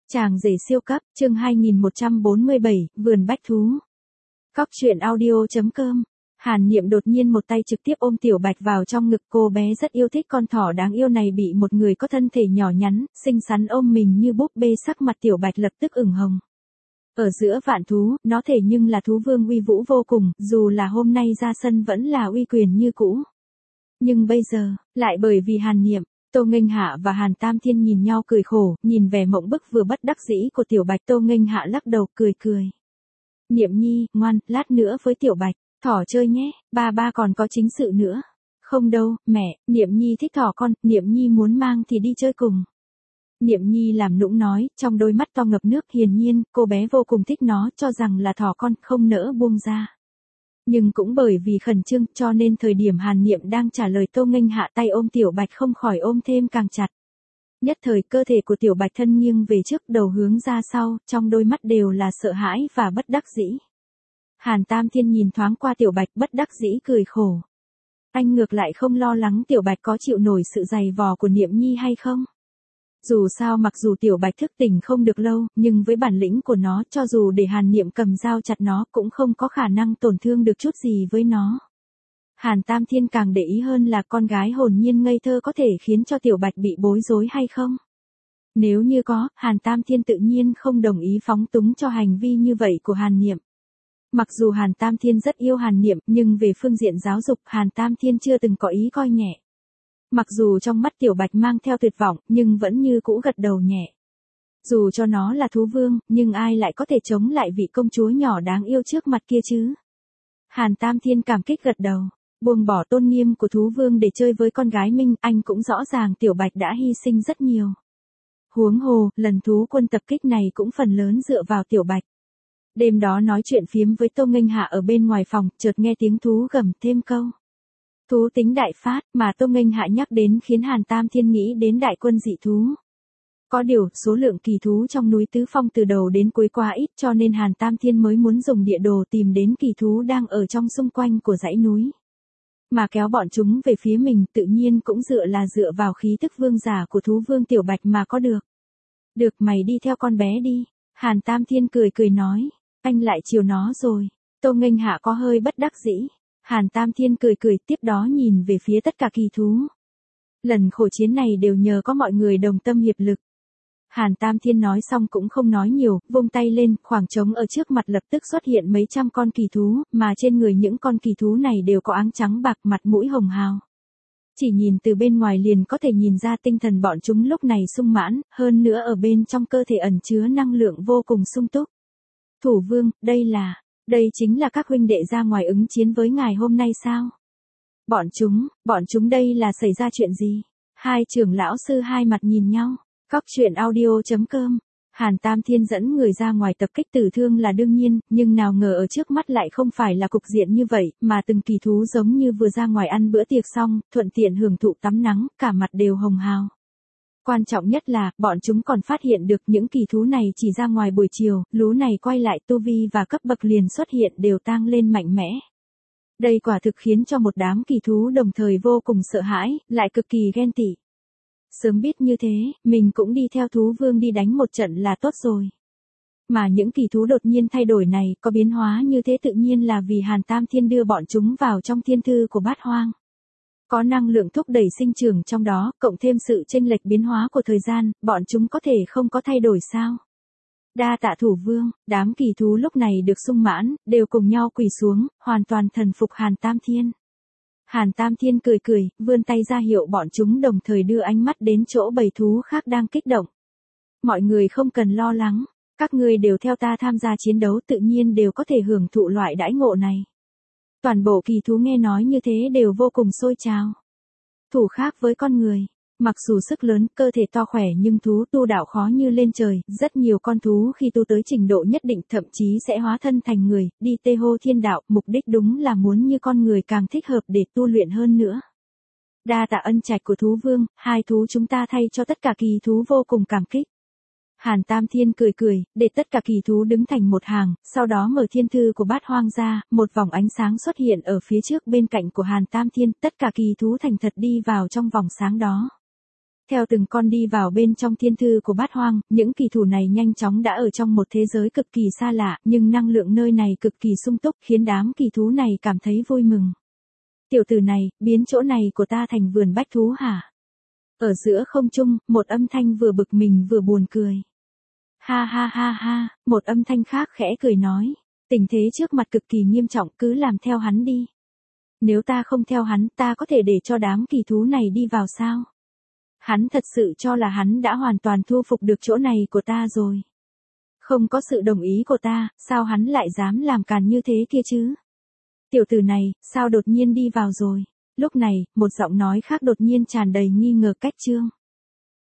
Chàng rể siêu cấp, chương 2147, vườn bách thú. Cóc truyện audio.com. Hàn Niệm đột nhiên một tay trực tiếp ôm Tiểu Bạch vào trong ngực, cô bé rất yêu thích con thỏ đáng yêu này bị một người có thân thể nhỏ nhắn, xinh xắn ôm mình như búp bê, sắc mặt Tiểu Bạch lập tức ửng hồng. Ở giữa vạn thú, nó thể nhưng là thú vương uy vũ vô cùng, dù là hôm nay ra sân vẫn là uy quyền như cũ. Nhưng bây giờ, lại bởi vì Hàn Niệm, Tô Nghênh Hạ và Hàn Tam Thiên nhìn nhau cười khổ, nhìn vẻ mộng bức vừa bất đắc dĩ của Tiểu Bạch, Tô Nghênh Hạ lắc đầu cười cười. Niệm nhi, ngoan, lát nữa với Tiểu Bạch, thỏ chơi nhé, ba còn có chính sự nữa. Không đâu, mẹ, Niệm nhi thích thỏ con, Niệm nhi muốn mang thì đi chơi cùng. Niệm nhi làm nũng nói, trong đôi mắt to ngập nước, hiển nhiên, cô bé vô cùng thích nó, cho rằng là thỏ con, không nỡ buông ra. Nhưng cũng bởi vì khẩn trương, cho nên thời điểm Hàn Niệm đang trả lời, Tô Nghênh Hạ tay ôm Tiểu Bạch không khỏi ôm thêm càng chặt. Nhất thời cơ thể của Tiểu Bạch thân nghiêng về trước, đầu hướng ra sau, trong đôi mắt đều là sợ hãi và bất đắc dĩ. Hàn Tam Thiên nhìn thoáng qua Tiểu Bạch, bất đắc dĩ cười khổ. Anh ngược lại không lo lắng Tiểu Bạch có chịu nổi sự giày vò của Niệm nhi hay không. Dù sao mặc dù Tiểu Bạch thức tỉnh không được lâu, nhưng với bản lĩnh của nó, cho dù để Hàn Niệm cầm dao chặt nó cũng không có khả năng tổn thương được chút gì với nó. Hàn Tam Thiên càng để ý hơn là con gái hồn nhiên ngây thơ có thể khiến cho Tiểu Bạch bị bối rối hay không. Nếu như có, Hàn Tam Thiên tự nhiên không đồng ý phóng túng cho hành vi như vậy của Hàn Niệm. Mặc dù Hàn Tam Thiên rất yêu Hàn Niệm, nhưng về phương diện giáo dục Hàn Tam Thiên chưa từng có ý coi nhẹ. Mặc dù trong mắt Tiểu Bạch mang theo tuyệt vọng, nhưng vẫn như cũ gật đầu nhẹ. Dù cho nó là thú vương, nhưng ai lại có thể chống lại vị công chúa nhỏ đáng yêu trước mặt kia chứ? Hàn Tam Thiên cảm kích gật đầu, buông bỏ tôn nghiêm của thú vương để chơi với con gái mình, anh cũng rõ ràng Tiểu Bạch đã hy sinh rất nhiều. Huống hồ, lần thú quân tập kích này cũng phần lớn dựa vào Tiểu Bạch. Đêm đó nói chuyện phiếm với Tô Nghênh Hạ ở bên ngoài phòng, chợt nghe tiếng thú gầm thêm câu. Thú tính đại phát, mà Tô Nghênh Hạ nhắc đến khiến Hàn Tam Thiên nghĩ đến đại quân dị thú. Có điều, số lượng kỳ thú trong núi Tứ Phong từ đầu đến cuối quá ít, cho nên Hàn Tam Thiên mới muốn dùng địa đồ tìm đến kỳ thú đang ở trong xung quanh của dãy núi. Mà kéo bọn chúng về phía mình tự nhiên cũng dựa vào khí tức vương giả của thú vương Tiểu Bạch mà có được. Được, mày đi theo con bé đi. Hàn Tam Thiên cười cười nói, anh lại chiều nó rồi. Tô Nghênh Hạ có hơi bất đắc dĩ. Hàn Tam Thiên cười cười, tiếp đó nhìn về phía tất cả kỳ thú. Lần khổ chiến này đều nhờ có mọi người đồng tâm hiệp lực. Hàn Tam Thiên nói xong cũng không nói nhiều, vung tay lên, khoảng trống ở trước mặt lập tức xuất hiện mấy trăm con kỳ thú, mà trên người những con kỳ thú này đều có áng trắng bạc, mặt mũi hồng hào. Chỉ nhìn từ bên ngoài liền có thể nhìn ra tinh thần bọn chúng lúc này sung mãn, hơn nữa ở bên trong cơ thể ẩn chứa năng lượng vô cùng sung túc. Thủ vương, đây chính là các huynh đệ ra ngoài ứng chiến với ngài hôm nay sao? Bọn chúng đây là xảy ra chuyện gì? Hai trưởng lão sư hai mặt nhìn nhau. Cóc truyện audio.com. Hàn Tam Thiên dẫn người ra ngoài tập kích tử thương là đương nhiên, nhưng nào ngờ ở trước mắt lại không phải là cục diện như vậy, mà từng kỳ thú giống như vừa ra ngoài ăn bữa tiệc xong, thuận tiện hưởng thụ tắm nắng, cả mặt đều hồng hào. Quan trọng nhất là, bọn chúng còn phát hiện được những kỳ thú này chỉ ra ngoài buổi chiều, lú này quay lại tu vi và cấp bậc liền xuất hiện đều tăng lên mạnh mẽ. Đây quả thực khiến cho một đám kỳ thú đồng thời vô cùng sợ hãi, lại cực kỳ ghen tị. Sớm biết như thế, mình cũng đi theo thú vương đi đánh một trận là tốt rồi. Mà những kỳ thú đột nhiên thay đổi này, có biến hóa như thế tự nhiên là vì Hàn Tam Thiên đưa bọn chúng vào trong thiên thư của Bát Hoang. Có năng lượng thúc đẩy sinh trưởng trong đó, cộng thêm sự chênh lệch biến hóa của thời gian, bọn chúng có thể không có thay đổi sao? Đa tạ thủ vương, đám kỳ thú lúc này được sung mãn, đều cùng nhau quỳ xuống, hoàn toàn thần phục Hàn Tam Thiên. Hàn Tam Thiên cười cười, vươn tay ra hiệu bọn chúng đồng thời đưa ánh mắt đến chỗ bầy thú khác đang kích động. Mọi người không cần lo lắng, các ngươi đều theo ta tham gia chiến đấu tự nhiên đều có thể hưởng thụ loại đãi ngộ này. Toàn bộ kỳ thú nghe nói như thế đều vô cùng sôi trào. Thủ khác với con người, mặc dù sức lớn, cơ thể to khỏe nhưng thú tu đạo khó như lên trời, rất nhiều con thú khi tu tới trình độ nhất định thậm chí sẽ hóa thân thành người, đi tê hô thiên đạo, mục đích đúng là muốn như con người càng thích hợp để tu luyện hơn nữa. Đa tạ ân trạch của thú vương, hai thú chúng ta thay cho tất cả kỳ thú vô cùng cảm kích. Hàn Tam Thiên cười cười, để tất cả kỳ thú đứng thành một hàng, sau đó mở thiên thư của Bát Hoang ra, một vòng ánh sáng xuất hiện ở phía trước bên cạnh của Hàn Tam Thiên, tất cả kỳ thú thành thật đi vào trong vòng sáng đó. Theo từng con đi vào bên trong thiên thư của Bát Hoang, những kỳ thủ này nhanh chóng đã ở trong một thế giới cực kỳ xa lạ, nhưng năng lượng nơi này cực kỳ sung túc, khiến đám kỳ thú này cảm thấy vui mừng. Tiểu tử này, biến chỗ này của ta thành vườn bách thú hả? Ở giữa không trung, một âm thanh vừa bực mình vừa buồn cười. Ha ha ha ha, một âm thanh khác khẽ cười nói. Tình thế trước mặt cực kỳ nghiêm trọng, cứ làm theo hắn đi. Nếu ta không theo hắn, ta có thể để cho đám kỳ thú này đi vào sao? Hắn thật sự cho là hắn đã hoàn toàn thu phục được chỗ này của ta rồi. Không có sự đồng ý của ta, sao hắn lại dám làm càn như thế kia chứ? Tiểu tử này, sao đột nhiên đi vào rồi? Lúc này, một giọng nói khác đột nhiên tràn đầy nghi ngờ cách Trương